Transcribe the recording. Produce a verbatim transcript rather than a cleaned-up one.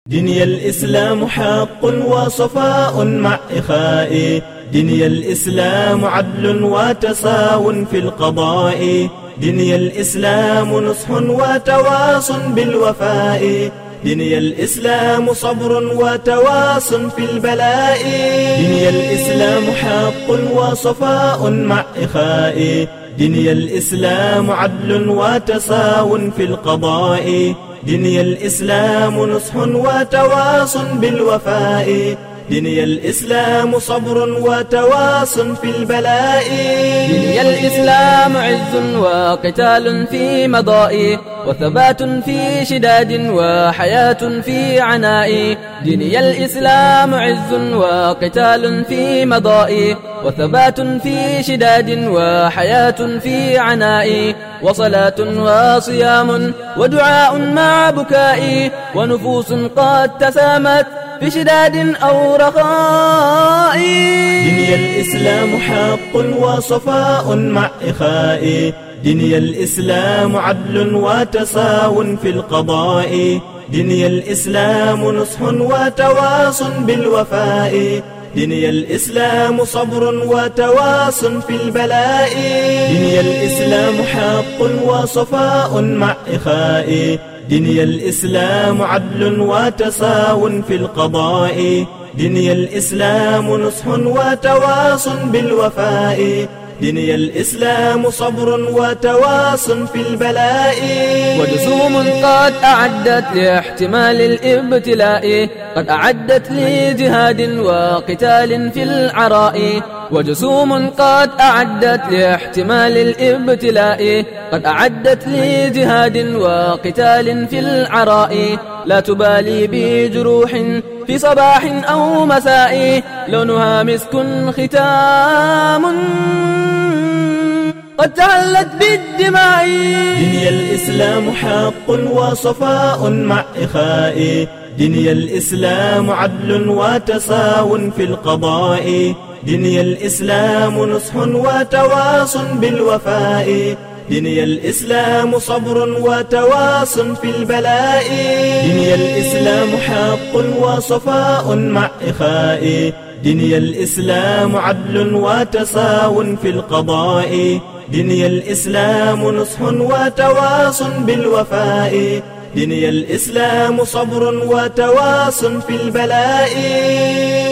دنيا الإسلام حق وصفاء مع إخاء، دنيا الإسلام عدل وتساو في القضاء، دنيا الإسلام نصح وتواص بالوفاء، دنيا الإسلام صبر وتواص في البلاء، دنيا الإسلام حق وصفاء مع إخاء، دنيا الإسلام عدل وتساو في القضاء، دنيا الإسلام نصح وتواص بالوفاء، دنيا الإسلام صبر وتواص في البلاء، دنيا الإسلام عز وقتال في مضاء، وثبات في شداد وحياة في عناء، دنيا الإسلام عز وقتال في مضاء، وثبات في شداد وحياة في عناء، وصلاة وصيام ودعاء مع بكاء، ونفوس قد تسامت في شداد أو رخاء. دنيا الإسلام حق وصفاء مع إخاء، دنيا الإسلام عدل وتساو في القضاء، دنيا الإسلام نصح وتواص بالوفاء، دنيا الإسلام صبر وتواص في البلاء، دنيا الإسلام حق وصفاء مع إخاء، دنيا الإسلام عدل وتساو في القضاء، دنيا الإسلام نصح وتواص بالوفاء، دنيا الإسلام صبر وتواص في البلاء، وجسوم قد أعدت لاحتمال الابتلاء، قد أعدت لجهاد وقتال في العراء، وجسوم قد أعدت لاحتمال الابتلاء، قد أعدت لجهاد وقتال في العراء، لا تبالي بجروح في صباح أو مساء، لونها مسك ختام قد تهلت بالدماء. دنيا الإسلام حق وصفاء مع إخاء، دنيا الإسلام عدل وتساو في القضاء، دنيا الإسلام نصح وتواص بالوفاء، دنيا الإسلام صبر وتواص في البلاء، دنيا الإسلام حق وصفاء مع إخاء، دنيا الإسلام عدل وتساو في القضاء، دنيا الإسلام نصح وتواص بالوفاء، دنيا الإسلام صبر وتواص في البلاء.